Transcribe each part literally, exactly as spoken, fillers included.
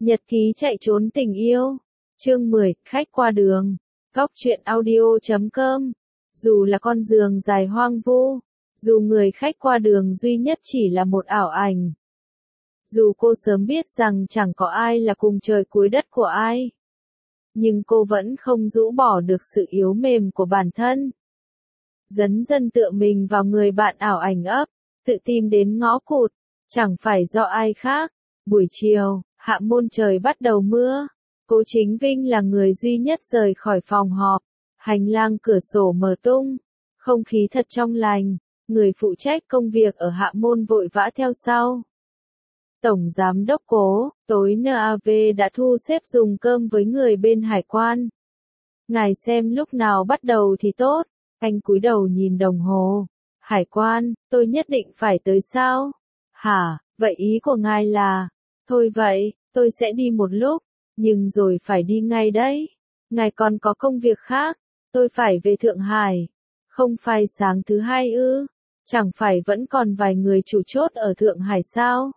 Nhật ký chạy trốn tình yêu. Chương mười, khách qua đường. Góc truyện audio chấm com. Dù là con giường dài hoang vu, dù người khách qua đường duy nhất chỉ là một ảo ảnh. Dù cô sớm biết rằng chẳng có ai là cùng trời cuối đất của ai, nhưng cô vẫn không rũ bỏ được sự yếu mềm của bản thân. Dấn dần tựa mình vào người bạn ảo ảnh ấp, tự tìm đến ngõ cụt, chẳng phải do ai khác. Buổi chiều, Hạ Môn trời bắt đầu mưa. Cố Chính Vinh là người duy nhất rời khỏi phòng họp. Hành lang cửa sổ mở tung, không khí thật trong lành. Người phụ trách công việc ở Hạ Môn vội vã theo sau. Tổng giám đốc Cố, tối en a vê đã thu xếp dùng cơm với người bên hải quan. Ngài xem lúc nào bắt đầu thì tốt. Anh cúi đầu nhìn đồng hồ. Hải quan, tôi nhất định phải tới sao? Hả, vậy ý của ngài là... Thôi vậy, tôi sẽ đi một lúc, nhưng rồi phải đi ngay đấy. Ngài còn có công việc khác, tôi phải về Thượng Hải. Không phải sáng thứ hai ư? Chẳng phải vẫn còn vài người chủ chốt ở Thượng Hải sao?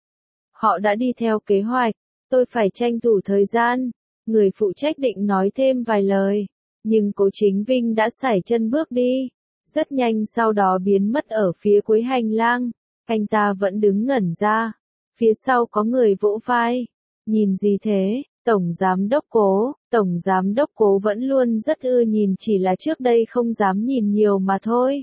Họ đã đi theo kế hoạch, tôi phải tranh thủ thời gian. Người phụ trách định nói thêm vài lời, nhưng Cố Chính Vinh đã sải chân bước đi. Rất nhanh sau đó biến mất ở phía cuối hành lang. Anh ta vẫn đứng ngẩn ra. Phía sau có người vỗ vai. Nhìn gì thế? Tổng giám đốc Cố. Tổng giám đốc Cố vẫn luôn rất ưa nhìn, chỉ là trước đây không dám nhìn nhiều mà thôi.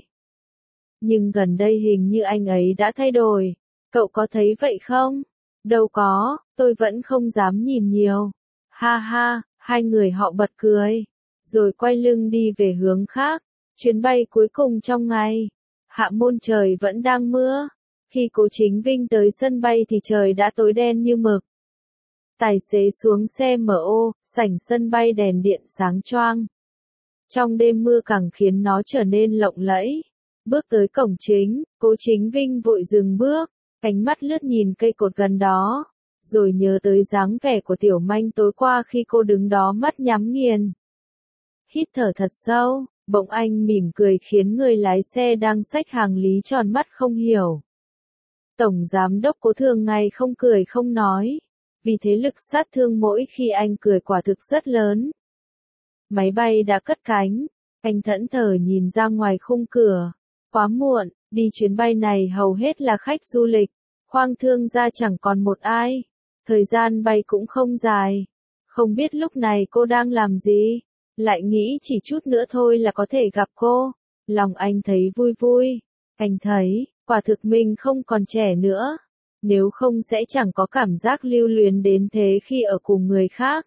Nhưng gần đây hình như anh ấy đã thay đổi. Cậu có thấy vậy không? Đâu có, tôi vẫn không dám nhìn nhiều. Ha ha, hai người họ bật cười. Rồi quay lưng đi về hướng khác. Chuyến bay cuối cùng trong ngày. Hạ Môn trời vẫn đang mưa. Khi Cố Chính Vinh tới sân bay thì trời đã tối đen như mực. Tài xế xuống xe em ô, sảnh sân bay đèn điện sáng choang. Trong đêm mưa càng khiến nó trở nên lộng lẫy. Bước tới cổng chính, Cố Chính Vinh vội dừng bước, ánh mắt lướt nhìn cây cột gần đó, rồi nhớ tới dáng vẻ của Tiểu Manh tối qua khi cô đứng đó mắt nhắm nghiền. Hít thở thật sâu, bỗng anh mỉm cười khiến người lái xe đang xách hàng lý tròn mắt không hiểu. Tổng giám đốc Cố thường ngày không cười không nói, vì thế lực sát thương mỗi khi anh cười quả thực rất lớn. Máy bay đã cất cánh, anh thẫn thờ nhìn ra ngoài khung cửa. Quá muộn, đi chuyến bay này hầu hết là khách du lịch, khoang thương gia chẳng còn một ai. Thời gian bay cũng không dài. Không biết lúc này cô đang làm gì, lại nghĩ chỉ chút nữa thôi là có thể gặp cô. Lòng anh thấy vui vui. Anh thấy, quả thực mình không còn trẻ nữa. Nếu không sẽ chẳng có cảm giác lưu luyến đến thế khi ở cùng người khác.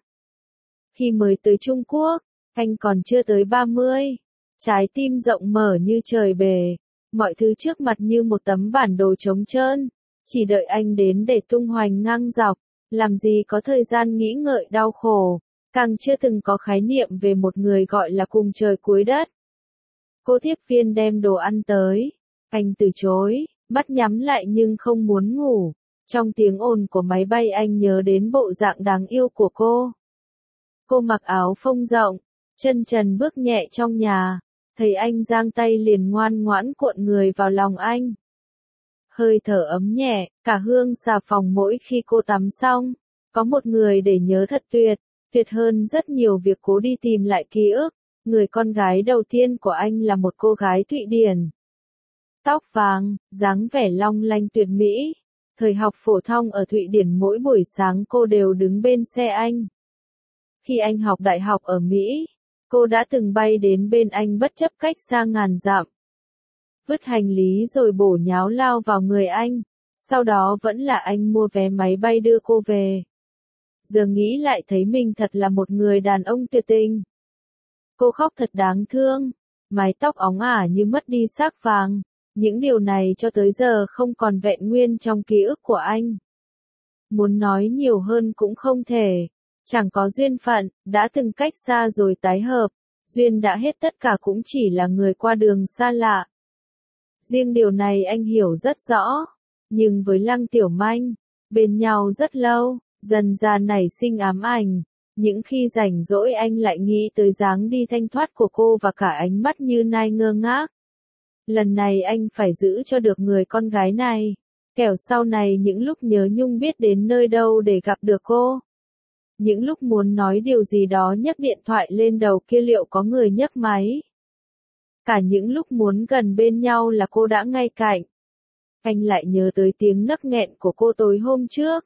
Khi mới tới Trung Quốc, anh còn chưa tới ba mươi. Trái tim rộng mở như trời bể. Mọi thứ trước mặt như một tấm bản đồ trống trơn. Chỉ đợi anh đến để tung hoành ngang dọc. Làm gì có thời gian nghĩ ngợi đau khổ. Càng chưa từng có khái niệm về một người gọi là cùng trời cuối đất. Cô tiếp viên đem đồ ăn tới. Anh từ chối, mắt nhắm lại nhưng không muốn ngủ. Trong tiếng ồn của máy bay anh nhớ đến bộ dạng đáng yêu của cô. Cô mặc áo phông rộng, chân trần bước nhẹ trong nhà. Thấy anh giang tay liền ngoan ngoãn cuộn người vào lòng anh. Hơi thở ấm nhẹ, cả hương xà phòng mỗi khi cô tắm xong. Có một người để nhớ thật tuyệt, tuyệt hơn rất nhiều việc cố đi tìm lại ký ức. Người con gái đầu tiên của anh là một cô gái Thụy Điển. Tóc vàng, dáng vẻ long lanh tuyệt mỹ. Thời học phổ thông ở Thụy Điển mỗi buổi sáng cô đều đứng bên xe anh. Khi anh học đại học ở Mỹ, cô đã từng bay đến bên anh bất chấp cách xa ngàn dặm. Vứt hành lý rồi bổ nháo lao vào người anh. Sau đó vẫn là anh mua vé máy bay đưa cô về. Giờ nghĩ lại thấy mình thật là một người đàn ông tuyệt tình. Cô khóc thật đáng thương. Mái tóc óng ả như mất đi xác vàng. Những điều này cho tới giờ không còn vẹn nguyên trong ký ức của anh. Muốn nói nhiều hơn cũng không thể. Chẳng có duyên phận, đã từng cách xa rồi tái hợp. Duyên đã hết tất cả cũng chỉ là người qua đường xa lạ. Riêng điều này anh hiểu rất rõ. Nhưng với Lăng Tiểu Manh, bên nhau rất lâu, dần ra nảy sinh ám ảnh. Những khi rảnh rỗi anh lại nghĩ tới dáng đi thanh thoát của cô và cả ánh mắt như nai ngơ ngác. Lần này anh phải giữ cho được người con gái này. Kẻo sau này những lúc nhớ nhung biết đến nơi đâu để gặp được cô. những lúc muốn nói điều gì đó nhấc điện thoại lên đầu kia liệu có người nhấc máy. Cả những lúc muốn gần bên nhau là cô đã ngay cạnh. Anh lại nhớ tới tiếng nấc nghẹn của cô tối hôm trước.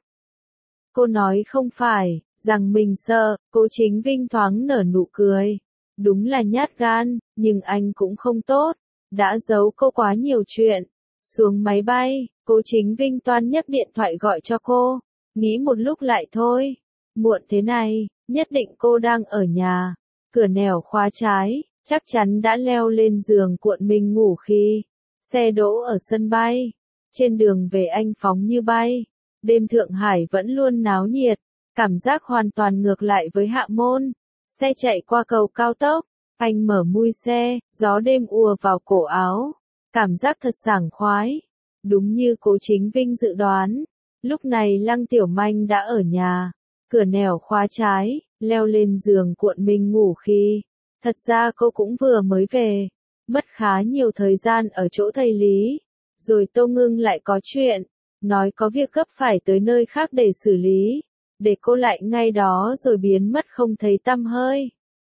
Cô nói không phải, rằng mình sợ, Cố Chính Vinh thoáng nở nụ cười. Đúng là nhát gan, nhưng anh cũng không tốt, đã giấu cô quá nhiều chuyện. Xuống máy bay, Cố Chính Vinh toan nhấc điện thoại gọi cho cô, nghĩ một lúc lại thôi. Muộn thế này, nhất định cô đang ở nhà. Cửa nẻo khóa trái, chắc chắn đã leo lên giường cuộn mình ngủ khi xe đỗ ở sân bay. Trên đường về anh phóng như bay. Đêm Thượng Hải vẫn luôn náo nhiệt, cảm giác hoàn toàn ngược lại với Hạ Môn. Xe chạy qua cầu cao tốc, anh mở mui xe, gió đêm ùa vào cổ áo. Cảm giác thật sảng khoái. Đúng như Cố Chính Vinh dự đoán, lúc này Lăng Tiểu Manh đã ở nhà. Cửa nẻo khóa trái, leo lên giường cuộn mình ngủ khi. Thật ra cô cũng vừa mới về, mất khá nhiều thời gian ở chỗ thầy Lý. Rồi Tô Ngưng lại có chuyện, nói có việc gấp phải tới nơi khác để xử lý. Để cô lại ngay đó rồi biến mất không thấy tăm hơi.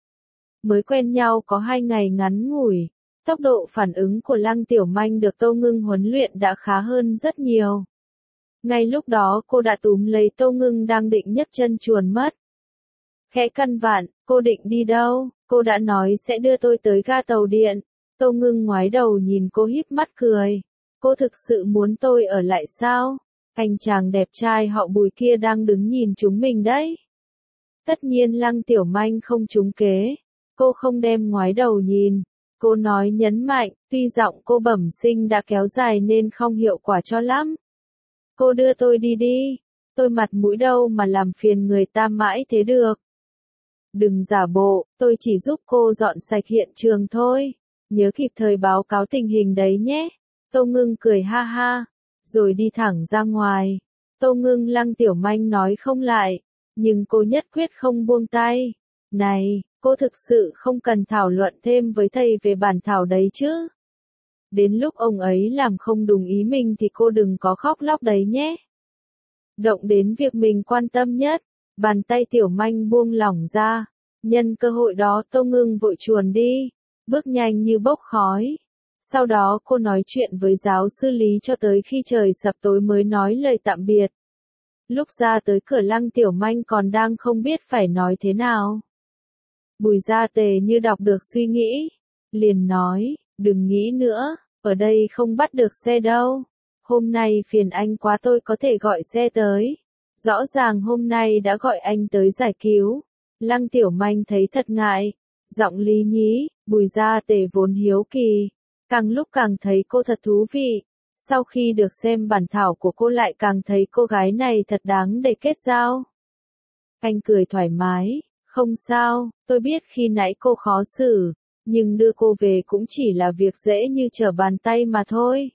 Mới quen nhau có hai ngày ngắn ngủi, tốc độ phản ứng của Lăng Tiểu Manh được Tô Ngưng huấn luyện đã khá hơn rất nhiều. Ngay lúc đó cô đã túm lấy Tô Ngưng đang định nhấc chân chuồn mất. Khẽ căn vặn, cô định đi đâu? Cô đã nói sẽ đưa tôi tới ga tàu điện. Tô Ngưng ngoái đầu nhìn cô híp mắt cười. Cô thực sự muốn tôi ở lại sao? Anh chàng đẹp trai họ Bùi kia đang đứng nhìn chúng mình đấy. Tất nhiên Lăng Tiểu Manh không trúng kế. Cô không đem ngoái đầu nhìn. Cô nói nhấn mạnh, tuy giọng cô bẩm sinh đã kéo dài nên không hiệu quả cho lắm. Cô đưa tôi đi đi. Tôi mặt mũi đâu mà làm phiền người ta mãi thế được. Đừng giả bộ, tôi chỉ giúp cô dọn sạch hiện trường thôi. Nhớ kịp thời báo cáo tình hình đấy nhé. Tô Ngưng cười ha ha, rồi đi thẳng ra ngoài. Tô Ngưng Lăng Tiểu Manh nói không lại, nhưng cô nhất quyết không buông tay. Này, cô thực sự không cần thảo luận thêm với thầy về bản thảo đấy chứ. Đến lúc ông ấy làm không đúng ý mình thì cô đừng có khóc lóc đấy nhé. Động đến việc mình quan tâm nhất, bàn tay Tiểu Manh buông lỏng ra. Nhân cơ hội đó Tô Ngưng vội chuồn đi, bước nhanh như bốc khói. Sau đó cô nói chuyện với giáo sư Lý cho tới khi trời sập tối mới nói lời tạm biệt. Lúc ra tới cửa Lăng Tiểu Manh còn đang không biết phải nói thế nào. Bùi Gia Tề như đọc được suy nghĩ, liền nói, đừng nghĩ nữa, ở đây không bắt được xe đâu. Hôm nay phiền anh quá tôi có thể gọi xe tới. Rõ ràng hôm nay đã gọi anh tới giải cứu. Lăng Tiểu Manh thấy thật ngại. Giọng lý nhí, Bùi Gia Tề vốn hiếu kỳ. Càng lúc càng thấy cô thật thú vị. Sau khi được xem bản thảo của cô lại càng thấy cô gái này thật đáng để kết giao. Anh cười thoải mái, không sao, tôi biết khi nãy cô khó xử, nhưng đưa cô về cũng chỉ là việc dễ như trở bàn tay mà thôi.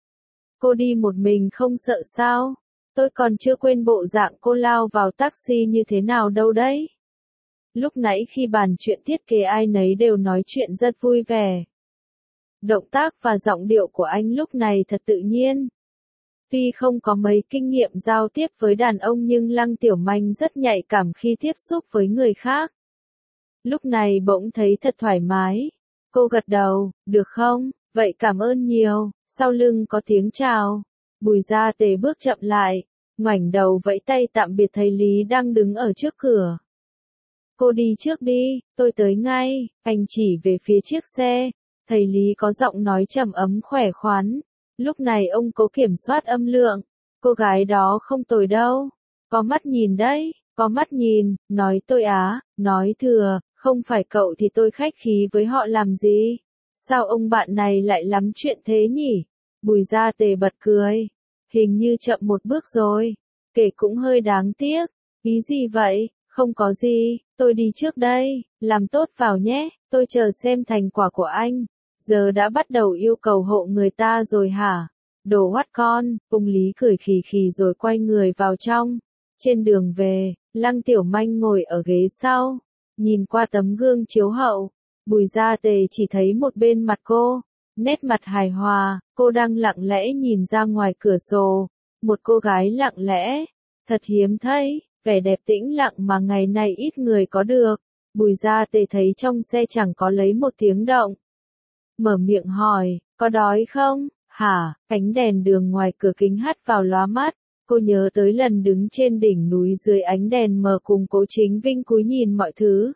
Cô đi một mình không sợ sao? Tôi còn chưa quên bộ dạng cô lao vào taxi như thế nào đâu đấy. Lúc nãy khi bàn chuyện thiết kế ai nấy đều nói chuyện rất vui vẻ. Động tác và giọng điệu của anh lúc này thật tự nhiên. Tuy không có mấy kinh nghiệm giao tiếp với đàn ông nhưng Lăng Tiểu Manh rất nhạy cảm khi tiếp xúc với người khác. Lúc này bỗng thấy thật thoải mái. Cô gật đầu, được không? Vậy cảm ơn nhiều. Sau lưng có tiếng chào. Bùi Gia Tề bước chậm lại, ngoảnh đầu vẫy tay tạm biệt thầy Lý đang đứng ở trước cửa. Cô đi trước đi, tôi tới ngay. Anh chỉ về phía chiếc xe. Thầy Lý có giọng nói trầm ấm khỏe khoắn. Lúc này ông cố kiểm soát âm lượng. Cô gái đó không tồi đâu. Có mắt nhìn đấy, có mắt nhìn, nói tôi á, nói thừa, không phải cậu thì tôi khách khí với họ làm gì. Sao ông bạn này lại lắm chuyện thế nhỉ? Bùi Gia Tề bật cười. Hình như chậm một bước rồi. Kể cũng hơi đáng tiếc. Ý gì vậy? Không có gì, tôi đi trước đây. Làm tốt vào nhé, tôi chờ xem thành quả của anh. Giờ đã bắt đầu yêu cầu hộ người ta rồi hả? Đồ hoắt con, ông Lý cười khì khì rồi quay người vào trong. Trên đường về, Lăng Tiểu Manh ngồi ở ghế sau. Nhìn qua tấm gương chiếu hậu, Bùi Gia Tề chỉ thấy một bên mặt cô. Nét mặt hài hòa, cô đang lặng lẽ nhìn ra ngoài cửa sổ. Một cô gái lặng lẽ. Thật hiếm thấy, vẻ đẹp tĩnh lặng mà ngày nay ít người có được. Bùi Gia Tề thấy trong xe chẳng có lấy một tiếng động. Mở miệng hỏi, có đói không? Hả? Ánh đèn đường ngoài cửa kính hắt vào lóa mắt. Cô nhớ tới lần đứng trên đỉnh núi dưới ánh đèn mờ cùng Cố Chính Vinh cúi nhìn mọi thứ.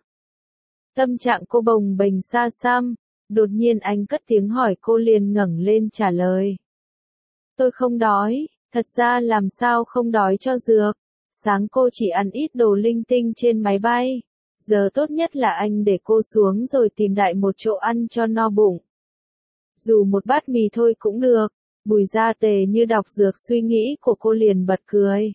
Tâm trạng cô bồng bềnh xa xăm. Đột nhiên anh cất tiếng hỏi, cô liền ngẩng lên trả lời. Tôi không đói, thật ra làm sao không đói cho dược. Sáng cô chỉ ăn ít đồ linh tinh trên máy bay. Giờ tốt nhất là anh để cô xuống rồi tìm đại một chỗ ăn cho no bụng. Dù một bát mì thôi cũng được. Bùi Gia Tề như đọc dược suy nghĩ của cô liền bật cười.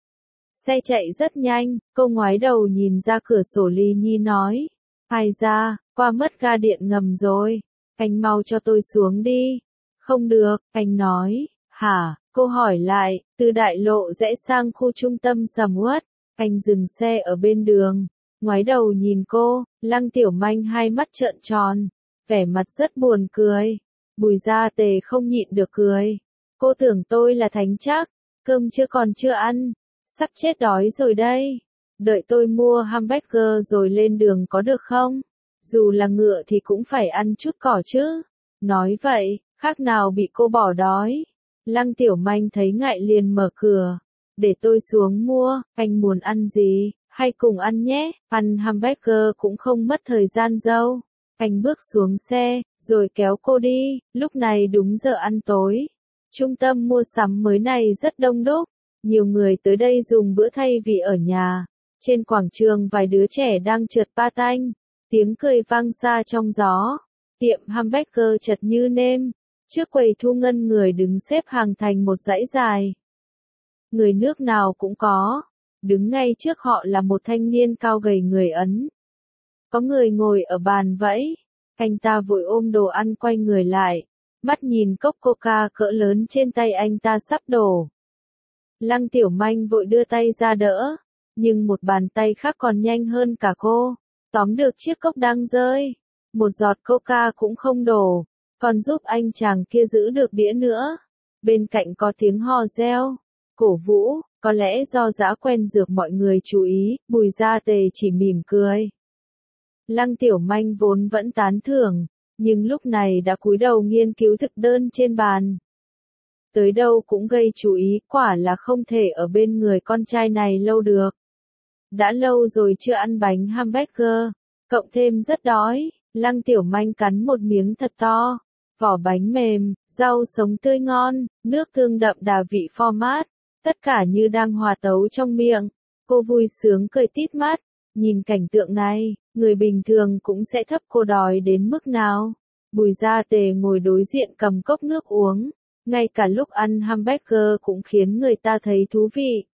Xe chạy rất nhanh, cô ngoái đầu nhìn ra cửa sổ Lý Nhi nói. Ai ra, qua mất ga điện ngầm rồi. Anh mau cho tôi xuống đi. Không được, anh nói. Hả? Cô hỏi lại, từ đại lộ rẽ sang khu trung tâm sầm uất. Anh dừng xe ở bên đường. Ngoái đầu nhìn cô, Lăng Tiểu Manh hai mắt trợn tròn. Vẻ mặt rất buồn cười. Bùi Gia Tề không nhịn được cười. Cô tưởng tôi là thánh chắc, cơm chưa còn chưa ăn, sắp chết đói rồi đây. Đợi tôi mua hamburger rồi lên đường có được không? Dù là ngựa thì cũng phải ăn chút cỏ chứ. Nói vậy, khác nào bị cô bỏ đói. Lăng Tiểu Manh thấy ngại liền mở cửa. Để tôi xuống mua, anh muốn ăn gì, hay cùng ăn nhé, ăn hamburger cũng không mất thời gian đâu. Anh bước xuống xe, rồi kéo cô đi, lúc này đúng giờ ăn tối. Trung tâm mua sắm mới này rất đông đúc, nhiều người tới đây dùng bữa thay vì ở nhà. Trên quảng trường vài đứa trẻ đang trượt patin, tiếng cười vang xa trong gió. Tiệm hamburger chật như nêm, trước quầy thu ngân người đứng xếp hàng thành một dãy dài. Người nước nào cũng có, đứng ngay trước họ là một thanh niên cao gầy người Ấn. Có người ngồi ở bàn vẫy, anh ta vội ôm đồ ăn quay người lại, mắt nhìn cốc coca cỡ lớn trên tay anh ta sắp đổ. Lăng Tiểu Manh vội đưa tay ra đỡ, nhưng một bàn tay khác còn nhanh hơn cả cô, tóm được chiếc cốc đang rơi, một giọt coca cũng không đổ, còn giúp anh chàng kia giữ được đĩa nữa. Bên cạnh có tiếng hò reo, cổ vũ, có lẽ do dã quen dược mọi người chú ý, Bùi Gia Tề chỉ mỉm cười. Lăng Tiểu Manh vốn vẫn tán thưởng, nhưng lúc này đã cúi đầu nghiên cứu thực đơn trên bàn. Tới đâu cũng gây chú ý, quả là không thể ở bên người con trai này lâu được. Đã lâu rồi chưa ăn bánh hamburger, cộng thêm rất đói, Lăng Tiểu Manh cắn một miếng thật to, vỏ bánh mềm, rau sống tươi ngon, nước tương đậm đà vị format, tất cả như đang hòa tấu trong miệng. Cô vui sướng cười tít mắt, nhìn cảnh tượng này, người bình thường cũng sẽ thấp cô đói đến mức nào. Bùi Gia Tề ngồi đối diện cầm cốc nước uống, ngay cả lúc ăn hamburger cũng khiến người ta thấy thú vị.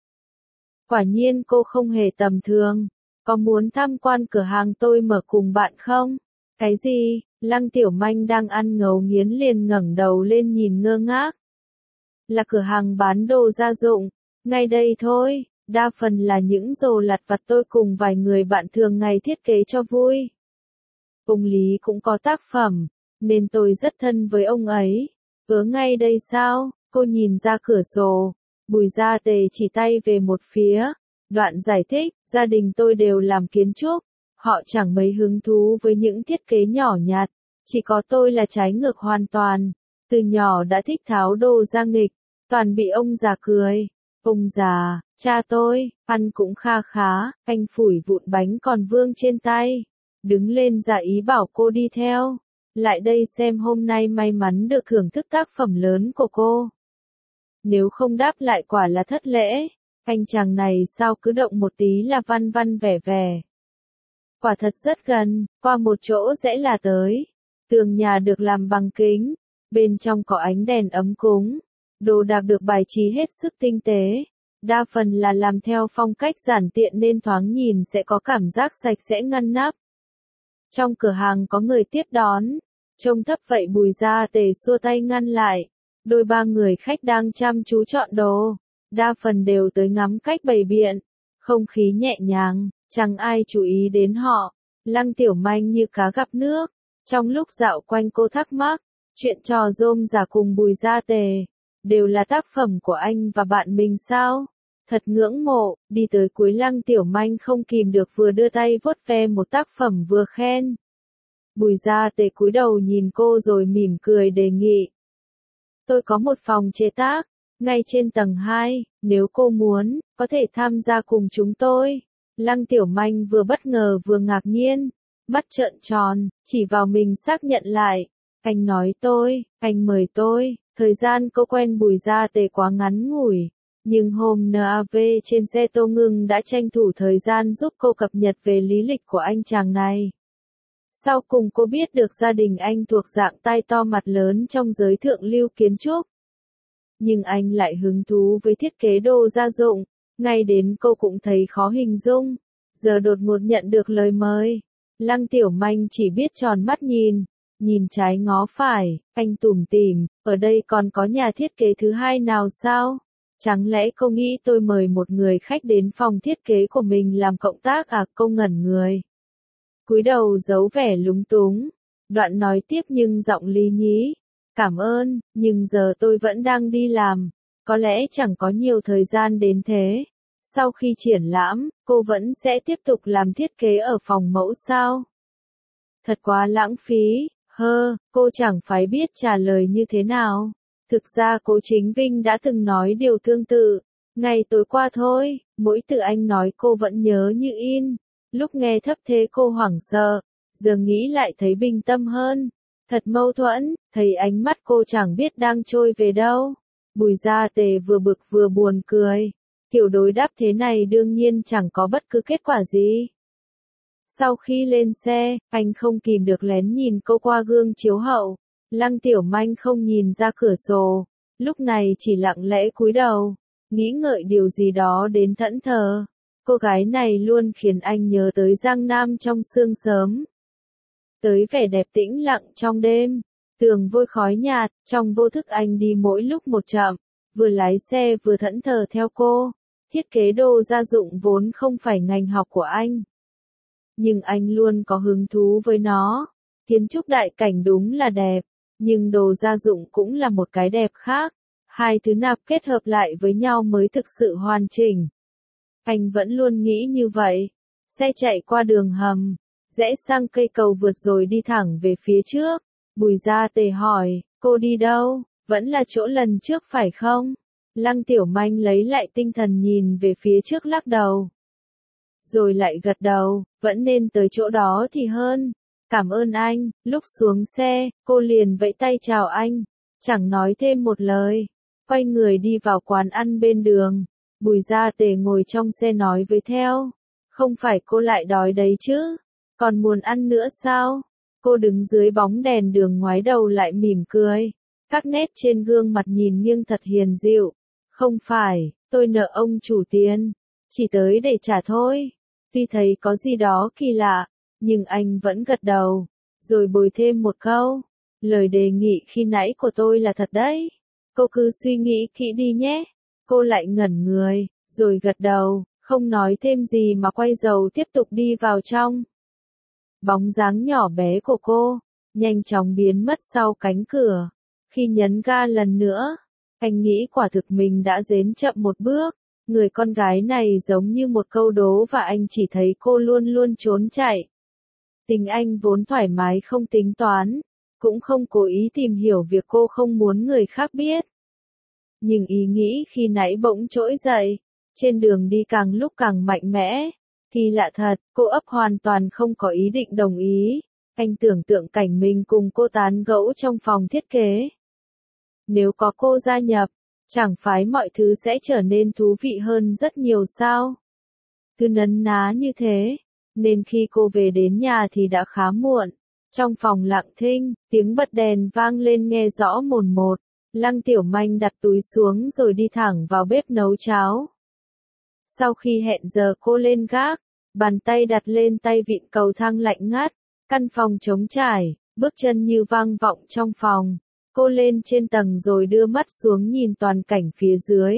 Quả nhiên cô không hề tầm thường, có muốn tham quan cửa hàng tôi mở cùng bạn không? Cái gì? Lăng Tiểu Manh đang ăn ngấu nghiến liền ngẩng đầu lên nhìn ngơ ngác. Là cửa hàng bán đồ gia dụng, ngay đây thôi, đa phần là những đồ lặt vặt tôi cùng vài người bạn thường ngày thiết kế cho vui. Ông Lý cũng có tác phẩm, nên tôi rất thân với ông ấy. Ở ngay đây sao? Cô nhìn ra cửa sổ. Bùi Gia Tề chỉ tay về một phía. Đoạn giải thích, gia đình tôi đều làm kiến trúc. Họ chẳng mấy hứng thú với những thiết kế nhỏ nhặt. Chỉ có tôi là trái ngược hoàn toàn. Từ nhỏ đã thích tháo đồ ra nghịch. Toàn bị ông già cười. Ông già, cha tôi, ăn cũng kha khá. Anh phủi vụn bánh còn vương trên tay. Đứng lên giả ý bảo cô đi theo. Lại đây xem hôm nay may mắn được thưởng thức tác phẩm lớn của cô. Nếu không đáp lại quả là thất lễ. Anh chàng này sao cứ động một tí là văn văn vẻ vẻ. Quả thật rất gần, qua một chỗ rẽ là tới. Tường nhà được làm bằng kính. Bên trong có ánh đèn ấm cúng. Đồ đạc được bài trí hết sức tinh tế. Đa phần là làm theo phong cách giản tiện nên thoáng nhìn sẽ có cảm giác sạch sẽ ngăn nắp. Trong cửa hàng có người tiếp đón. Trông thấp vậy Bùi Gia Tề xua tay ngăn lại. Đôi ba người khách đang chăm chú chọn đồ. Đa phần đều tới ngắm cách bày biện. Không khí nhẹ nhàng, chẳng ai chú ý đến họ. Lăng Tiểu Manh như cá gặp nước. Trong lúc dạo quanh cô thắc mắc. Chuyện trò rôm rả cùng Bùi Gia Tề. Đều là tác phẩm của anh và bạn mình sao? Thật ngưỡng mộ, đi tới cuối Lăng Tiểu Manh không kìm được vừa đưa tay vuốt ve một tác phẩm vừa khen. Bùi Gia Tề cúi đầu nhìn cô rồi mỉm cười đề nghị. Tôi có một phòng chế tác, ngay trên tầng hai, nếu cô muốn, có thể tham gia cùng chúng tôi. Lăng Tiểu Manh vừa bất ngờ vừa ngạc nhiên, mắt trợn tròn, chỉ vào mình xác nhận lại. Anh nói tôi, anh mời tôi, thời gian cô quen Bùi Gia Tề quá ngắn ngủi. Nhưng hôm en vê trên xe Tô Ngưng đã tranh thủ thời gian giúp cô cập nhật về lý lịch của anh chàng này. Sau cùng cô biết được gia đình anh thuộc dạng tai to mặt lớn trong giới thượng lưu kiến trúc. Nhưng anh lại hứng thú với thiết kế đồ gia dụng, ngay đến cô cũng thấy khó hình dung. Giờ đột ngột nhận được lời mời, Lăng Tiểu Manh chỉ biết tròn mắt nhìn, nhìn trái ngó phải, anh tủm tỉm, ở đây còn có nhà thiết kế thứ hai nào sao? Chẳng lẽ cô nghĩ tôi mời một người khách đến phòng thiết kế của mình làm cộng tác à? Cô ngẩn người, cúi đầu giấu vẻ lúng túng, đoạn nói tiếp nhưng giọng lý nhí. Cảm ơn, nhưng giờ tôi vẫn đang đi làm, có lẽ chẳng có nhiều thời gian đến thế. Sau khi triển lãm, cô vẫn sẽ tiếp tục làm thiết kế ở phòng mẫu sao? Thật quá lãng phí, hơ, cô chẳng phải biết trả lời như thế nào. Thực ra Cố Chính Vinh đã từng nói điều tương tự, ngày tối qua thôi, mỗi từ anh nói cô vẫn nhớ như in. Lúc nghe thấp thế cô hoảng sợ, giờ nghĩ lại thấy bình tâm hơn. Thật mâu thuẫn, thấy ánh mắt cô chẳng biết đang trôi về đâu. Bùi Gia Tề vừa bực vừa buồn cười. Kiểu đối đáp thế này đương nhiên chẳng có bất cứ kết quả gì. Sau khi lên xe, anh không kìm được lén nhìn cô qua gương chiếu hậu. Lăng Tiểu Manh không nhìn ra cửa sổ, lúc này chỉ lặng lẽ cúi đầu, nghĩ ngợi điều gì đó đến thẫn thờ. Cô gái này luôn khiến anh nhớ tới Giang Nam trong sương sớm. Tới vẻ đẹp tĩnh lặng trong đêm, tường vôi khói nhạt, trong vô thức anh đi mỗi lúc một chậm, vừa lái xe vừa thẫn thờ theo cô. Thiết kế đồ gia dụng vốn không phải ngành học của anh, nhưng anh luôn có hứng thú với nó. Kiến trúc đại cảnh đúng là đẹp, nhưng đồ gia dụng cũng là một cái đẹp khác. Hai thứ nạp kết hợp lại với nhau mới thực sự hoàn chỉnh. Anh vẫn luôn nghĩ như vậy. Xe chạy qua đường hầm, rẽ sang cây cầu vượt rồi đi thẳng về phía trước. Bùi Gia Tề hỏi, cô đi đâu? Vẫn là chỗ lần trước phải không? Lăng Tiểu Manh lấy lại tinh thần nhìn về phía trước lắc đầu. Rồi lại gật đầu, vẫn nên tới chỗ đó thì hơn. Cảm ơn anh. Lúc xuống xe, cô liền vẫy tay chào anh, chẳng nói thêm một lời. Quay người đi vào quán ăn bên đường. Bùi Gia Tề ngồi trong xe nói với theo. Không phải cô lại đói đấy chứ? Còn muốn ăn nữa sao? Cô đứng dưới bóng đèn đường ngoái đầu lại mỉm cười. Các nét trên gương mặt nhìn nghiêng thật hiền dịu. Không phải, tôi nợ ông chủ tiền. Chỉ tới để trả thôi. Tuy thấy có gì đó kỳ lạ, nhưng anh vẫn gật đầu. Rồi bồi thêm một câu. Lời đề nghị khi nãy của tôi là thật đấy. Cô cứ suy nghĩ kỹ đi nhé. Cô lại ngẩn người, rồi gật đầu, không nói thêm gì mà quay đầu tiếp tục đi vào trong. Bóng dáng nhỏ bé của cô, nhanh chóng biến mất sau cánh cửa. Khi nhấn ga lần nữa, anh nghĩ quả thực mình đã dến chậm một bước. Người con gái này giống như một câu đố và anh chỉ thấy cô luôn luôn trốn chạy. Tình anh vốn thoải mái không tính toán, cũng không cố ý tìm hiểu việc cô không muốn người khác biết. Nhưng ý nghĩ khi nãy bỗng trỗi dậy, trên đường đi càng lúc càng mạnh mẽ. Kỳ lạ thật, cô ấp hoàn toàn không có ý định đồng ý. Anh tưởng tượng cảnh mình cùng cô tán gẫu trong phòng thiết kế. Nếu có cô gia nhập, chẳng phải mọi thứ sẽ trở nên thú vị hơn rất nhiều sao? Cứ nấn ná như thế, nên khi cô về đến nhà thì đã khá muộn. Trong phòng lặng thinh, tiếng bật đèn vang lên nghe rõ mồn một. Lăng Tiểu Manh đặt túi xuống rồi đi thẳng vào bếp nấu cháo. Sau khi hẹn giờ cô lên gác, bàn tay đặt lên tay vịn cầu thang lạnh ngắt, căn phòng trống trải, bước chân như vang vọng trong phòng. Cô lên trên tầng rồi đưa mắt xuống nhìn toàn cảnh phía dưới.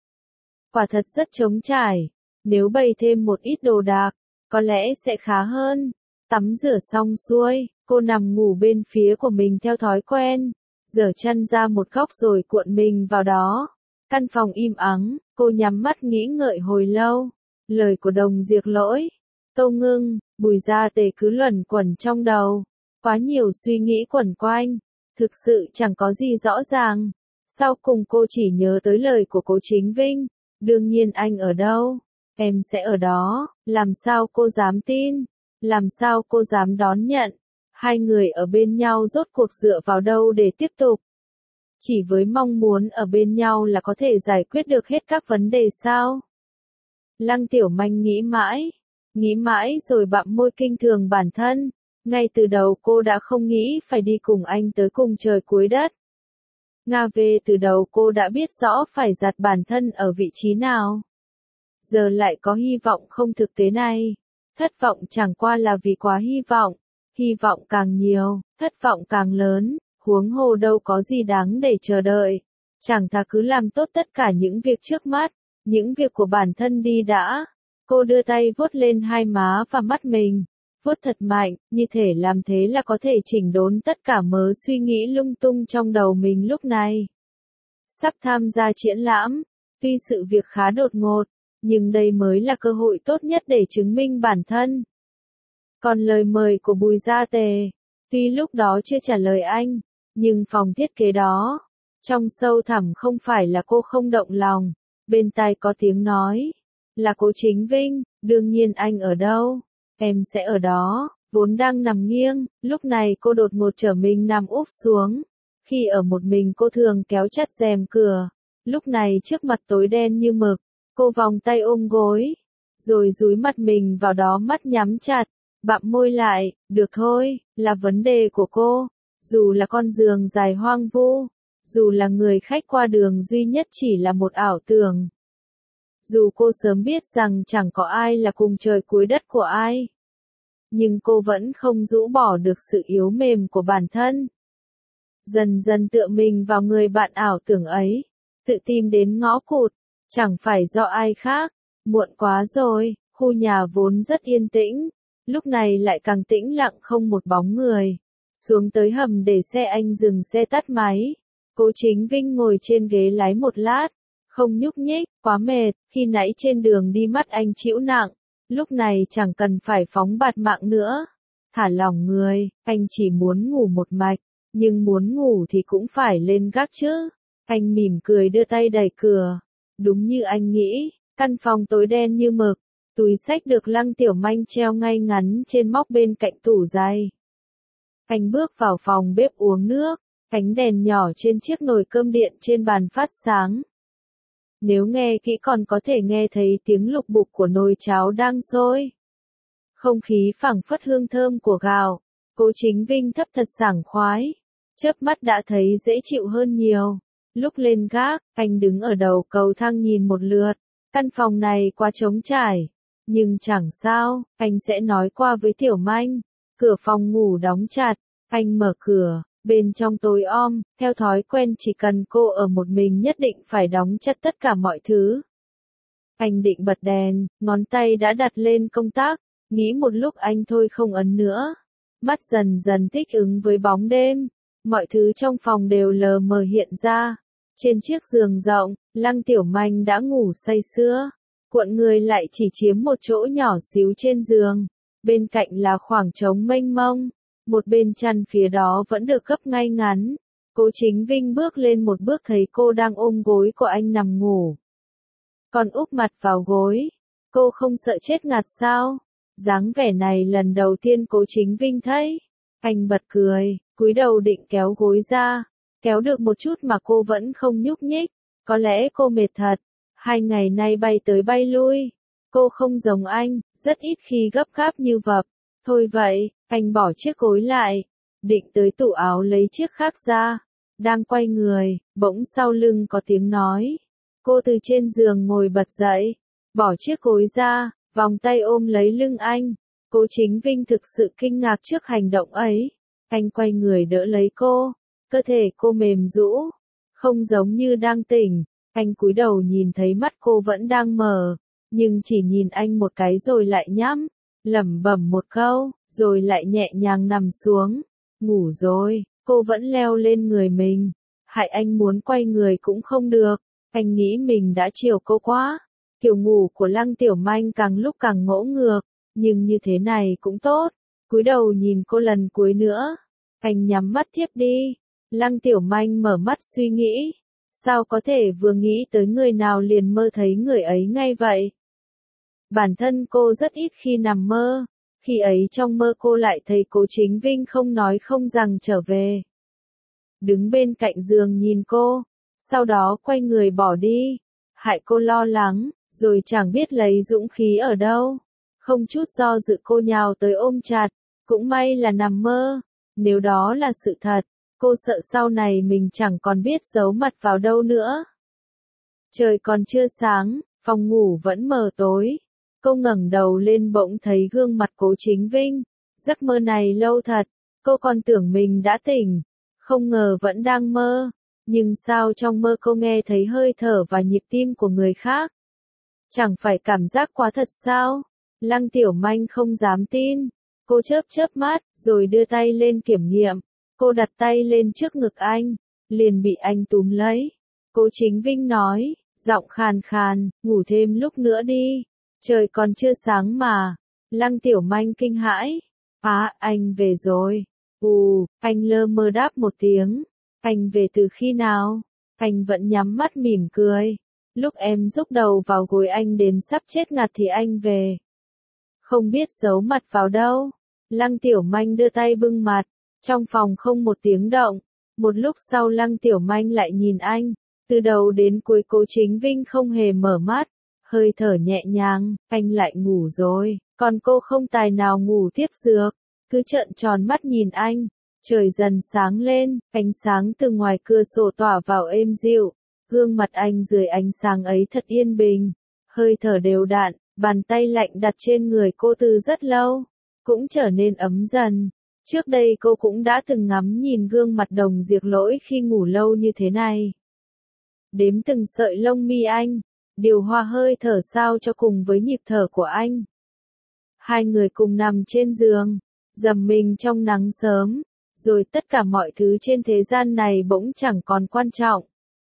Quả thật rất trống trải, nếu bày thêm một ít đồ đạc, có lẽ sẽ khá hơn. Tắm rửa xong xuôi, cô nằm ngủ bên phía của mình theo thói quen, giở chăn ra một góc rồi cuộn mình vào đó. Căn phòng im ắng, cô nhắm mắt nghĩ ngợi hồi lâu. Lời của Đồng Diệp Lỗi, Tô Ngưng, Bùi Gia Tề cứ luẩn quẩn trong đầu. Quá nhiều suy nghĩ quẩn quanh, thực sự chẳng có gì rõ ràng. Sau cùng cô chỉ nhớ tới lời của Cố Chính Vinh, đương nhiên anh ở đâu, em sẽ ở đó, làm sao cô dám tin, làm sao cô dám đón nhận. Hai người ở bên nhau rốt cuộc dựa vào đâu để tiếp tục? Chỉ với mong muốn ở bên nhau là có thể giải quyết được hết các vấn đề sao? Lăng Tiểu Manh nghĩ mãi, nghĩ mãi rồi bặm môi kinh thường bản thân. Ngay từ đầu cô đã không nghĩ phải đi cùng anh tới cùng trời cuối đất. Nga về từ đầu cô đã biết rõ phải đặt bản thân ở vị trí nào. Giờ lại có hy vọng không thực tế này. Thất vọng chẳng qua là vì quá hy vọng. Hy vọng càng nhiều, thất vọng càng lớn, huống hồ đâu có gì đáng để chờ đợi. Chẳng thà cứ làm tốt tất cả những việc trước mắt, những việc của bản thân đi đã. Cô đưa tay vuốt lên hai má và mắt mình. Vuốt thật mạnh, như thể làm thế là có thể chỉnh đốn tất cả mớ suy nghĩ lung tung trong đầu mình lúc này. Sắp tham gia triển lãm, tuy sự việc khá đột ngột, nhưng đây mới là cơ hội tốt nhất để chứng minh bản thân. Còn lời mời của Bùi Gia Tề, tuy lúc đó chưa trả lời anh, nhưng phòng thiết kế đó, trong sâu thẳm không phải là cô không động lòng, bên tai có tiếng nói, là Cố Chính Vinh, đương nhiên anh ở đâu? Em sẽ ở đó, vốn đang nằm nghiêng, lúc này cô đột ngột trở mình nằm úp xuống. Khi ở một mình cô thường kéo chặt rèm cửa, lúc này trước mặt tối đen như mực, cô vòng tay ôm gối, rồi dúi mặt mình vào đó mắt nhắm chặt, bặm môi lại, được thôi, là vấn đề của cô, dù là con giường dài hoang vu, dù là người khách qua đường duy nhất chỉ là một ảo tưởng. Dù cô sớm biết rằng chẳng có ai là cùng trời cuối đất của ai. Nhưng cô vẫn không rũ bỏ được sự yếu mềm của bản thân. Dần dần tựa mình vào người bạn ảo tưởng ấy. Tự tìm đến ngõ cụt. Chẳng phải do ai khác. Muộn quá rồi, khu nhà vốn rất yên tĩnh. Lúc này lại càng tĩnh lặng không một bóng người. Xuống tới hầm để xe anh dừng xe tắt máy. Cố Chính Vinh ngồi trên ghế lái một lát. Không nhúc nhích, quá mệt, khi nãy trên đường đi mắt anh chịu nặng, lúc này chẳng cần phải phóng bạt mạng nữa. Thả lỏng người, anh chỉ muốn ngủ một mạch, nhưng muốn ngủ thì cũng phải lên gác chứ. Anh mỉm cười đưa tay đẩy cửa. Đúng như anh nghĩ, căn phòng tối đen như mực, túi xách được Lăng Tiểu Manh treo ngay ngắn trên móc bên cạnh tủ giày. Anh bước vào phòng bếp uống nước, ánh đèn nhỏ trên chiếc nồi cơm điện trên bàn phát sáng. Nếu nghe kỹ còn có thể nghe thấy tiếng lục bục của nồi cháo đang sôi. Không khí phảng phất hương thơm của gạo. Cố Chính Vinh thấp thật sảng khoái. Chớp mắt đã thấy dễ chịu hơn nhiều. Lúc lên gác, anh đứng ở đầu cầu thang nhìn một lượt. Căn phòng này quá trống trải. Nhưng chẳng sao, anh sẽ nói qua với Tiểu Manh. Cửa phòng ngủ đóng chặt. Anh mở cửa. Bên trong tối om, theo thói quen chỉ cần cô ở một mình nhất định phải đóng chặt tất cả mọi thứ. Anh định bật đèn, ngón tay đã đặt lên công tắc, nghĩ một lúc anh thôi không ấn nữa. Mắt dần dần thích ứng với bóng đêm, mọi thứ trong phòng đều lờ mờ hiện ra. Trên chiếc giường rộng, Lăng Tiểu Manh đã ngủ say sưa, cuộn người lại chỉ chiếm một chỗ nhỏ xíu trên giường, bên cạnh là khoảng trống mênh mông. Một bên chăn phía đó vẫn được gấp ngay ngắn. Cố Chính Vinh bước lên một bước thấy cô đang ôm gối của anh nằm ngủ. Còn úp mặt vào gối. Cô không sợ chết ngạt sao? Dáng vẻ này lần đầu tiên Cố Chính Vinh thấy. Anh bật cười, cúi đầu định kéo gối ra. Kéo được một chút mà cô vẫn không nhúc nhích. Có lẽ cô mệt thật. Hai ngày nay bay tới bay lui. Cô không giống anh, rất ít khi gấp gáp như vập. Thôi vậy, anh bỏ chiếc gối lại, định tới tủ áo lấy chiếc khác ra, đang quay người, bỗng sau lưng có tiếng nói. Cô từ trên giường ngồi bật dậy, bỏ chiếc gối ra, vòng tay ôm lấy lưng anh. Cố Chính Vinh thực sự kinh ngạc trước hành động ấy. Anh quay người đỡ lấy cô, cơ thể cô mềm rũ, không giống như đang tỉnh. Anh cúi đầu nhìn thấy mắt cô vẫn đang mở, nhưng chỉ nhìn anh một cái rồi lại nhắm. Lẩm bẩm một câu, rồi lại nhẹ nhàng nằm xuống. Ngủ rồi, cô vẫn leo lên người mình. Hại anh muốn quay người cũng không được. Anh nghĩ mình đã chiều cô quá. Kiểu ngủ của Lăng Tiểu Manh càng lúc càng ngỗ ngược, nhưng như thế này cũng tốt. Cúi đầu nhìn cô lần cuối nữa. Anh nhắm mắt thiếp đi. Lăng Tiểu Manh mở mắt suy nghĩ. Sao có thể vừa nghĩ tới người nào liền mơ thấy người ấy ngay vậy? Bản thân cô rất ít khi nằm mơ. Khi ấy trong mơ cô lại thấy Cố Chính Vinh không nói không rằng trở về. Đứng bên cạnh giường nhìn cô, sau đó quay người bỏ đi. Hại cô lo lắng, rồi chẳng biết lấy dũng khí ở đâu. Không chút do dự cô nhào tới ôm chặt, cũng may là nằm mơ. Nếu đó là sự thật, cô sợ sau này mình chẳng còn biết giấu mặt vào đâu nữa. Trời còn chưa sáng, phòng ngủ vẫn mờ tối. Cô ngẩng đầu lên bỗng thấy gương mặt Cố Chính Vinh. Giấc mơ này lâu thật, cô còn tưởng mình đã tỉnh, không ngờ vẫn đang mơ. Nhưng sao trong mơ cô nghe thấy hơi thở và nhịp tim của người khác? Chẳng phải cảm giác quá thật sao? Lăng Tiểu Manh không dám tin. Cô chớp chớp mắt, rồi đưa tay lên kiểm nghiệm. Cô đặt tay lên trước ngực anh, liền bị anh túm lấy. Cố Chính Vinh nói, giọng khàn khàn, ngủ thêm lúc nữa đi. Trời còn chưa sáng mà. Lăng Tiểu Manh kinh hãi. À, anh về rồi. Ù, anh lơ mơ đáp một tiếng. Anh về từ khi nào? Anh vẫn nhắm mắt mỉm cười. Lúc em rúc đầu vào gối anh đến sắp chết ngạt thì anh về. Không biết giấu mặt vào đâu. Lăng Tiểu Manh đưa tay bưng mặt. Trong phòng không một tiếng động. Một lúc sau Lăng Tiểu Manh lại nhìn anh. Từ đầu đến cuối Cố Chính Vinh không hề mở mắt. Hơi thở nhẹ nhàng, anh lại ngủ rồi. Còn cô không tài nào ngủ tiếp được. Cứ trợn tròn mắt nhìn anh. Trời dần sáng lên, ánh sáng từ ngoài cửa sổ tỏa vào êm dịu. Gương mặt anh dưới ánh sáng ấy thật yên bình. Hơi thở đều đặn, bàn tay lạnh đặt trên người cô từ rất lâu. Cũng trở nên ấm dần. Trước đây cô cũng đã từng ngắm nhìn gương mặt Đồng Diệp Lỗi khi ngủ lâu như thế này. Đếm từng sợi lông mi anh. Điều hòa hơi thở sao cho cùng với nhịp thở của anh. Hai người cùng nằm trên giường, dầm mình trong nắng sớm, rồi tất cả mọi thứ trên thế gian này bỗng chẳng còn quan trọng.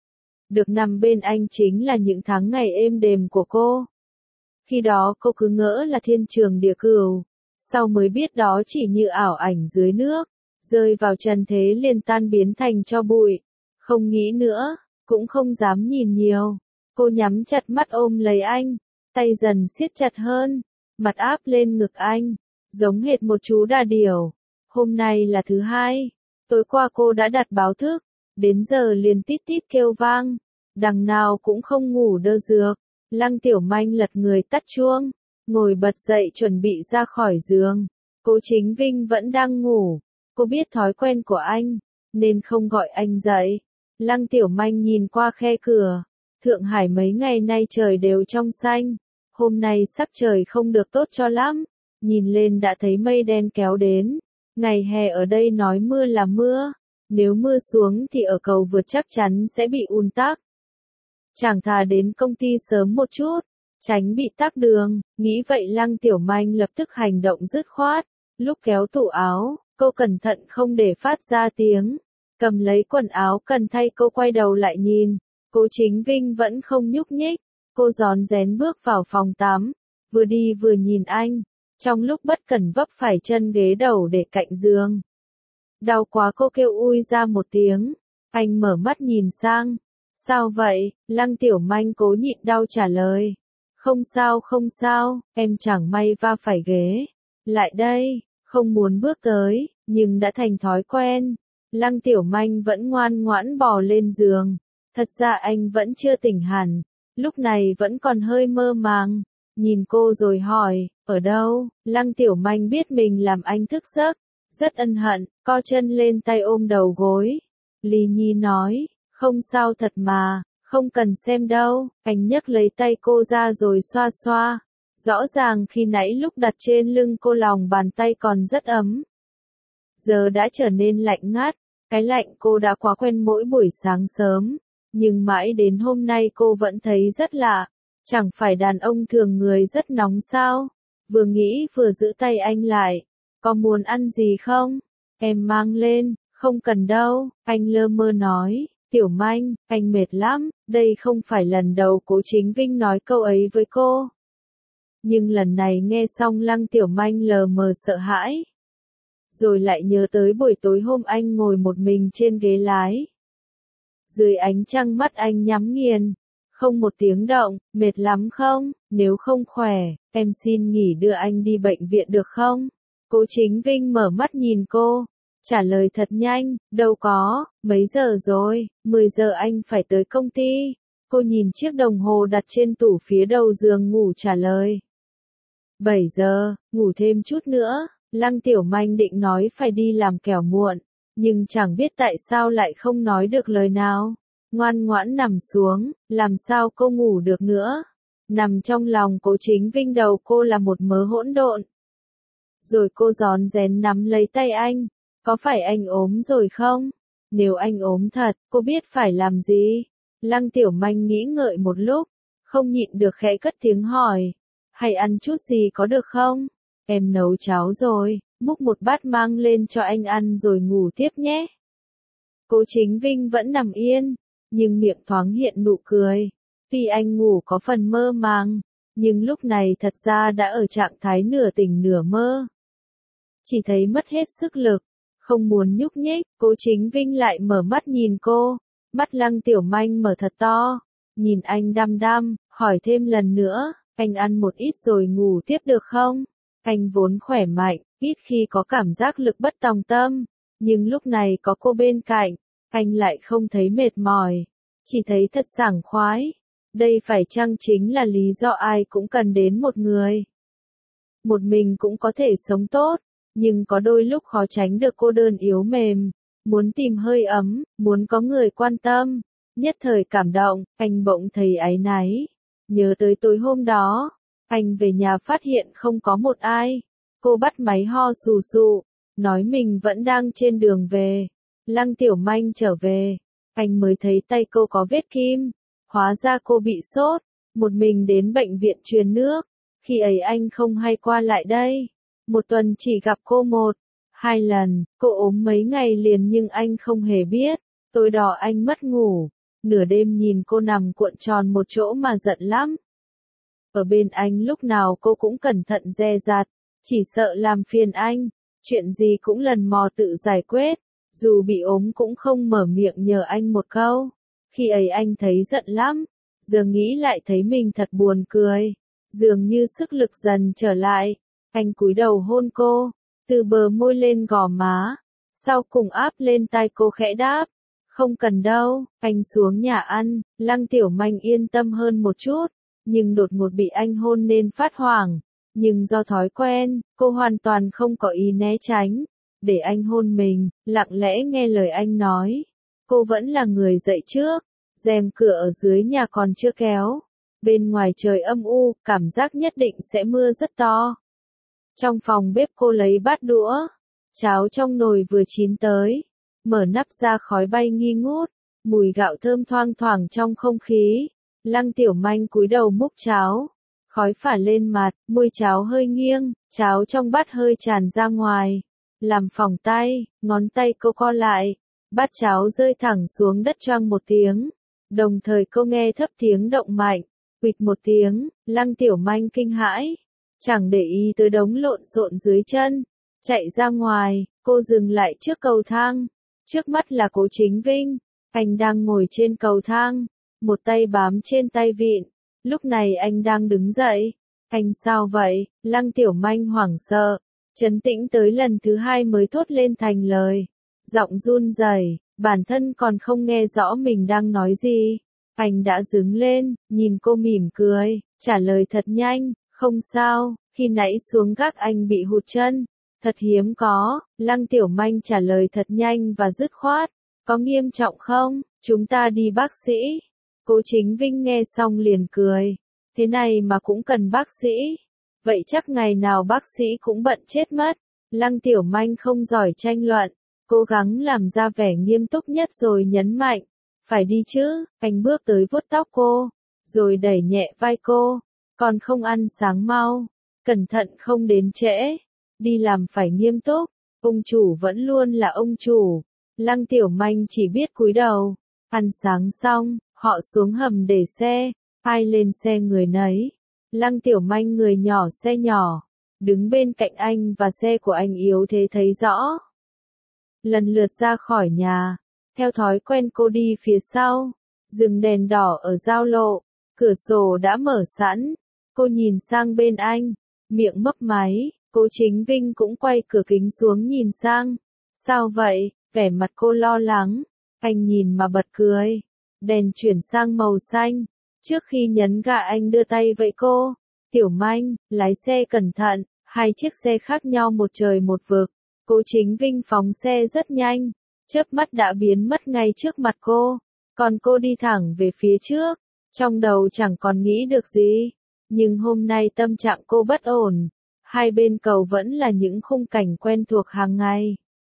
Được nằm bên anh chính là những tháng ngày êm đềm của cô. Khi đó cô cứ ngỡ là thiên trường địa cửu, sau mới biết đó chỉ như ảo ảnh dưới nước, rơi vào trần thế liền tan biến thành tro bụi. Không nghĩ nữa, cũng không dám nhìn nhiều. Cô nhắm chặt mắt ôm lấy anh, tay dần siết chặt hơn, mặt áp lên ngực anh, giống hệt một chú đà điểu. Hôm nay là thứ hai, tối qua cô đã đặt báo thức, đến giờ liền tít tít kêu vang, đằng nào cũng không ngủ đơ dược. Lăng Tiểu Manh lật người tắt chuông, ngồi bật dậy chuẩn bị ra khỏi giường. Cố Chính Vinh vẫn đang ngủ, cô biết thói quen của anh, nên không gọi anh dậy. Lăng Tiểu Manh nhìn qua khe cửa. Thượng Hải mấy ngày nay trời đều trong xanh. Hôm nay sắc trời không được tốt cho lắm. Nhìn lên đã thấy mây đen kéo đến. Ngày hè ở đây nói mưa là mưa. Nếu mưa xuống thì ở cầu vượt chắc chắn sẽ bị ùn tắc. Chẳng thà đến công ty sớm một chút, tránh bị tắc đường. Nghĩ vậy Lăng Tiểu Manh lập tức hành động dứt khoát. Lúc kéo tủ áo, cô cẩn thận không để phát ra tiếng. Cầm lấy quần áo cần thay, cô quay đầu lại nhìn. Cố Chính Vinh vẫn không nhúc nhích. Cô rón rén bước vào phòng tắm, vừa đi vừa nhìn anh. Trong lúc bất cẩn vấp phải chân ghế đầu để cạnh giường. Đau quá, cô kêu ui ra một tiếng. Anh mở mắt nhìn sang. Sao vậy? Lăng Tiểu Manh cố nhịn đau trả lời. Không sao không sao, em chẳng may va phải ghế. Lại đây, không muốn bước tới, nhưng đã thành thói quen. Lăng Tiểu Manh vẫn ngoan ngoãn bò lên giường. Thật ra anh vẫn chưa tỉnh hẳn, lúc này vẫn còn hơi mơ màng. Nhìn cô rồi hỏi, ở đâu? Lăng Tiểu Manh biết mình làm anh thức giấc, rất ân hận, co chân lên tay ôm đầu gối. Lý Nhi nói, không sao thật mà, không cần xem đâu. Anh nhấc lấy tay cô ra rồi xoa xoa. Rõ ràng khi nãy lúc đặt trên lưng cô lòng bàn tay còn rất ấm. Giờ đã trở nên lạnh ngắt, cái lạnh cô đã quá quen mỗi buổi sáng sớm. Nhưng mãi đến hôm nay cô vẫn thấy rất lạ. Chẳng phải đàn ông thường người rất nóng sao? Vừa nghĩ vừa giữ tay anh lại. Có muốn ăn gì không? Em mang lên, không cần đâu, anh lơ mơ nói. Tiểu Manh, anh mệt lắm, đây không phải lần đầu Cố Chính Vinh nói câu ấy với cô. Nhưng lần này nghe xong Lăng Tiểu Manh lờ mờ sợ hãi. Rồi lại nhớ tới buổi tối hôm anh ngồi một mình trên ghế lái. Dưới ánh trăng mắt anh nhắm nghiền, không một tiếng động, mệt lắm không, nếu không khỏe, em xin nghỉ đưa anh đi bệnh viện được không? Cố Chính Vinh mở mắt nhìn cô, trả lời thật nhanh, đâu có, mấy giờ rồi, mười giờ anh phải tới công ty. Cô nhìn chiếc đồng hồ đặt trên tủ phía đầu giường ngủ trả lời. bảy giờ, ngủ thêm chút nữa, Lăng Tiểu Manh định nói phải đi làm kẻo muộn, nhưng chẳng biết tại sao lại không nói được lời nào. Ngoan ngoãn nằm xuống, làm sao cô ngủ được nữa. Nằm trong lòng Cố Chính Vinh đầu cô là một mớ hỗn độn. Rồi cô rón rén nắm lấy tay anh, có phải anh ốm rồi không? Nếu anh ốm thật, cô biết phải làm gì? Lăng Tiểu Manh nghĩ ngợi một lúc, không nhịn được khẽ cất tiếng hỏi, hay ăn chút gì có được không? Em nấu cháo rồi, múc một bát mang lên cho anh ăn rồi ngủ tiếp nhé. Cố Chính Vinh vẫn nằm yên, nhưng miệng thoáng hiện nụ cười. Tuy anh ngủ có phần mơ màng, nhưng lúc này thật ra đã ở trạng thái nửa tỉnh nửa mơ. Chỉ thấy mất hết sức lực, không muốn nhúc nhích, Cố Chính Vinh lại mở mắt nhìn cô, mắt Lăng Tiểu Manh mở thật to, nhìn anh đăm đăm, hỏi thêm lần nữa, anh ăn một ít rồi ngủ tiếp được không? Anh vốn khỏe mạnh, ít khi có cảm giác lực bất tòng tâm, nhưng lúc này có cô bên cạnh, anh lại không thấy mệt mỏi, chỉ thấy thật sảng khoái. Đây phải chăng chính là lý do ai cũng cần đến một người. Một mình cũng có thể sống tốt, nhưng có đôi lúc khó tránh được cô đơn yếu mềm, muốn tìm hơi ấm, muốn có người quan tâm. Nhất thời cảm động, anh bỗng thấy áy náy. Nhớ tới tối hôm đó, anh về nhà phát hiện không có một ai. Cô bắt máy ho sù sụ, nói mình vẫn đang trên đường về. Lăng Tiểu Manh trở về, anh mới thấy tay cô có vết kim. Hóa ra cô bị sốt, một mình đến bệnh viện truyền nước. Khi ấy anh không hay qua lại đây. Một tuần chỉ gặp cô một, hai lần, cô ốm mấy ngày liền nhưng anh không hề biết. Tối đó anh mất ngủ, nửa đêm nhìn cô nằm cuộn tròn một chỗ mà giận lắm. Ở bên anh lúc nào cô cũng cẩn thận dè dặt, chỉ sợ làm phiền anh, chuyện gì cũng lần mò tự giải quyết, dù bị ốm cũng không mở miệng nhờ anh một câu. Khi ấy anh thấy giận lắm, giờ nghĩ lại thấy mình thật buồn cười, dường như sức lực dần trở lại, anh cúi đầu hôn cô, từ bờ môi lên gò má, sau cùng áp lên tai cô khẽ đáp, không cần đâu, anh xuống nhà ăn. Lăng Tiểu Manh yên tâm hơn một chút, nhưng đột ngột bị anh hôn nên phát hoảng, nhưng do thói quen, cô hoàn toàn không có ý né tránh, để anh hôn mình, lặng lẽ nghe lời anh nói. Cô vẫn là người dậy trước, rèm cửa ở dưới nhà còn chưa kéo. Bên ngoài trời âm u, cảm giác nhất định sẽ mưa rất to. Trong phòng bếp cô lấy bát đũa, cháo trong nồi vừa chín tới, mở nắp ra khói bay nghi ngút, mùi gạo thơm thoang thoảng trong không khí. Lăng Tiểu Manh cúi đầu múc cháo, khói phả lên mặt, môi cháo hơi nghiêng, cháo trong bát hơi tràn ra ngoài, làm phỏng tay, ngón tay cô co lại. Bát cháo rơi thẳng xuống đất choang một tiếng, đồng thời cô nghe thấp tiếng động mạnh, huỵch một tiếng. Lăng Tiểu Manh kinh hãi, chẳng để ý tới đống lộn xộn dưới chân, chạy ra ngoài. Cô dừng lại trước cầu thang, trước mắt là Cố Chính Vinh, anh đang ngồi trên cầu thang, một tay bám trên tay vịn, lúc này anh đang đứng dậy. Anh sao vậy? Lăng Tiểu Manh hoảng sợ, trấn tĩnh tới lần thứ hai mới thốt lên thành lời. Giọng run rẩy, bản thân còn không nghe rõ mình đang nói gì. Anh đã đứng lên, nhìn cô mỉm cười, trả lời thật nhanh, không sao, khi nãy xuống gác anh bị hụt chân. Thật hiếm có. Lăng Tiểu Manh trả lời thật nhanh và dứt khoát. Có nghiêm trọng không? Chúng ta đi bác sĩ. Cố Chính Vinh nghe xong liền cười. Thế này mà cũng cần bác sĩ. Vậy chắc ngày nào bác sĩ cũng bận chết mất. Lăng Tiểu Manh không giỏi tranh luận, cố gắng làm ra vẻ nghiêm túc nhất rồi nhấn mạnh. Phải đi chứ. Anh bước tới vuốt tóc cô, rồi đẩy nhẹ vai cô. Còn không ăn sáng mau. Cẩn thận không đến trễ. Đi làm phải nghiêm túc. Ông chủ vẫn luôn là ông chủ. Lăng Tiểu Manh chỉ biết cúi đầu. Ăn sáng xong, họ xuống hầm để xe, ai lên xe người nấy. Lăng Tiểu Manh người nhỏ xe nhỏ, đứng bên cạnh anh và xe của anh yếu thế thấy rõ. Lần lượt ra khỏi nhà, theo thói quen cô đi phía sau, dừng đèn đỏ ở giao lộ, cửa sổ đã mở sẵn, cô nhìn sang bên anh, miệng mấp máy, Cố Chính Vinh cũng quay cửa kính xuống nhìn sang. Sao vậy? Vẻ mặt cô lo lắng, anh nhìn mà bật cười. Đèn chuyển sang màu xanh, trước khi nhấn ga anh đưa tay vẫy cô. Tiểu Manh, lái xe cẩn thận, hai chiếc xe khác nhau một trời một vực. Cố Chính Vinh phóng xe rất nhanh, chớp mắt đã biến mất ngay trước mặt cô, còn cô đi thẳng về phía trước, trong đầu chẳng còn nghĩ được gì. Nhưng hôm nay tâm trạng cô bất ổn, hai bên cầu vẫn là những khung cảnh quen thuộc hàng ngày.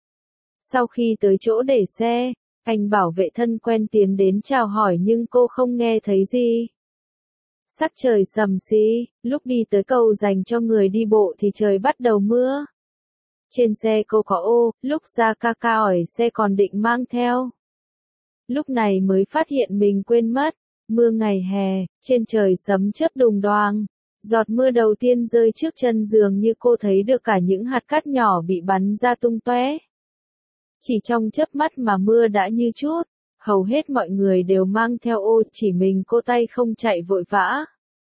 Sau khi tới chỗ để xe, anh bảo vệ thân quen tiến đến chào hỏi nhưng cô không nghe thấy gì. Sắc trời sầm xí, lúc đi tới cầu dành cho người đi bộ thì trời bắt đầu mưa. Trên xe cô có ô, lúc ra ca ca ỏi xe còn định mang theo. Lúc này mới phát hiện mình quên mất, mưa ngày hè, trên trời sấm chớp đùng đoàng. Giọt mưa đầu tiên rơi trước chân dường như cô thấy được cả những hạt cát nhỏ bị bắn ra tung tóe. Chỉ trong chớp mắt mà mưa đã như chút, hầu hết mọi người đều mang theo ô, chỉ mình cô tay không chạy vội vã.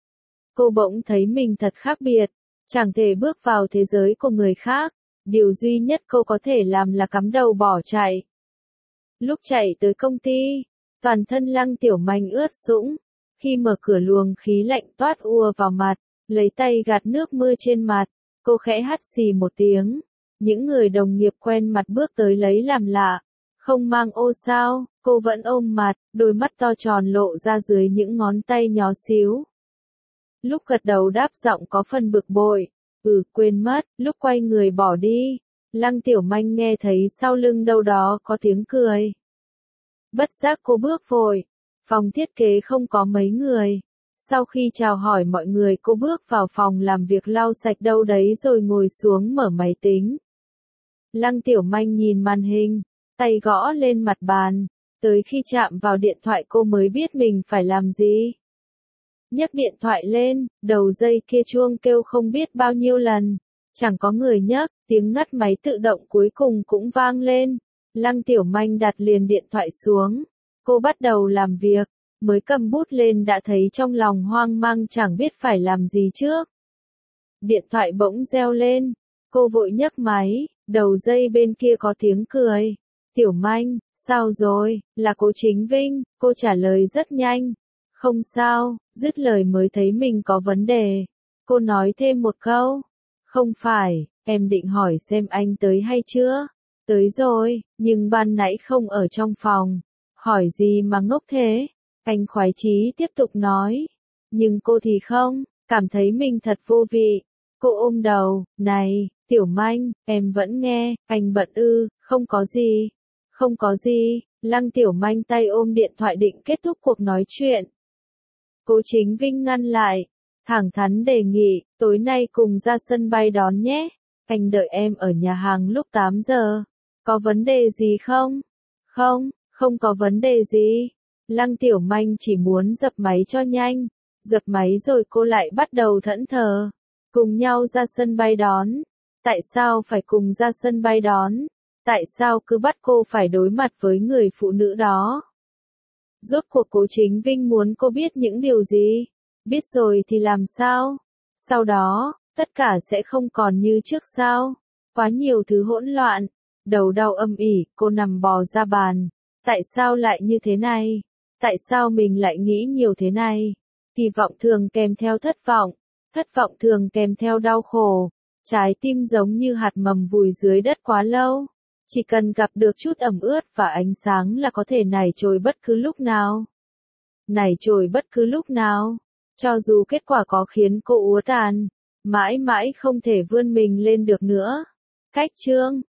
Cô bỗng thấy mình thật khác biệt, chẳng thể bước vào thế giới của người khác, điều duy nhất cô có thể làm là cắm đầu bỏ chạy. Lúc chạy tới công ty, toàn thân Lăng Tiểu Manh ướt sũng, khi mở cửa luồng khí lạnh toát ùa vào mặt, lấy tay gạt nước mưa trên mặt, cô khẽ hắt xì một tiếng. Những người đồng nghiệp quen mặt bước tới lấy làm lạ, không mang ô sao, cô vẫn ôm mặt, đôi mắt to tròn lộ ra dưới những ngón tay nhỏ xíu. Lúc gật đầu đáp giọng có phần bực bội, ừ quên mất, lúc quay người bỏ đi, Lăng Tiểu Manh nghe thấy sau lưng đâu đó có tiếng cười. Bất giác cô bước vội, phòng thiết kế không có mấy người. Sau khi chào hỏi mọi người cô bước vào phòng làm việc lau sạch đâu đấy rồi ngồi xuống mở máy tính. Lăng Tiểu Manh nhìn màn hình, tay gõ lên mặt bàn, tới khi chạm vào điện thoại cô mới biết mình phải làm gì. Nhấc điện thoại lên, đầu dây kia chuông kêu không biết bao nhiêu lần, chẳng có người nhấc, tiếng ngắt máy tự động cuối cùng cũng vang lên. Lăng Tiểu Manh đặt liền điện thoại xuống, cô bắt đầu làm việc, mới cầm bút lên đã thấy trong lòng hoang mang chẳng biết phải làm gì trước. Điện thoại bỗng reo lên, cô vội nhấc máy, đầu dây bên kia có tiếng cười. Tiểu Manh, sao rồi, là Cố Chính Vinh, cô trả lời rất nhanh. Không sao, dứt lời mới thấy mình có vấn đề. Cô nói thêm một câu. Không phải, em định hỏi xem anh tới hay chưa? Tới rồi, nhưng ban nãy không ở trong phòng. Hỏi gì mà ngốc thế? Anh khoái chí tiếp tục nói. Nhưng cô thì không, cảm thấy mình thật vô vị. Cô ôm đầu, này, Tiểu Manh, em vẫn nghe, anh bận ư, không có gì. Không có gì, Lăng Tiểu Manh tay ôm điện thoại định kết thúc cuộc nói chuyện. Cố Chính Vinh ngăn lại, thẳng thắn đề nghị, tối nay cùng ra sân bay đón nhé. Anh đợi em ở nhà hàng lúc tám giờ. Có vấn đề gì không? Không, không có vấn đề gì. Lăng Tiểu Manh chỉ muốn dập máy cho nhanh. Dập máy rồi cô lại bắt đầu thẫn thờ. Cùng nhau ra sân bay đón. Tại sao phải cùng ra sân bay đón? Tại sao cứ bắt cô phải đối mặt với người phụ nữ đó? Rốt cuộc Cố Chính Vinh muốn cô biết những điều gì? Biết rồi thì làm sao? Sau đó, tất cả sẽ không còn như trước sao? Quá nhiều thứ hỗn loạn. Đầu đau âm ỉ, cô nằm bò ra bàn. Tại sao lại như thế này? Tại sao mình lại nghĩ nhiều thế này? Kỳ vọng thường kèm theo thất vọng. Thất vọng thường kèm theo đau khổ. Trái tim giống như hạt mầm vùi dưới đất quá lâu. Chỉ cần gặp được chút ẩm ướt và ánh sáng là có thể nảy trồi bất cứ lúc nào. Nảy trồi bất cứ lúc nào. Cho dù kết quả có khiến cô úa tàn, mãi mãi không thể vươn mình lên được nữa. Cách chương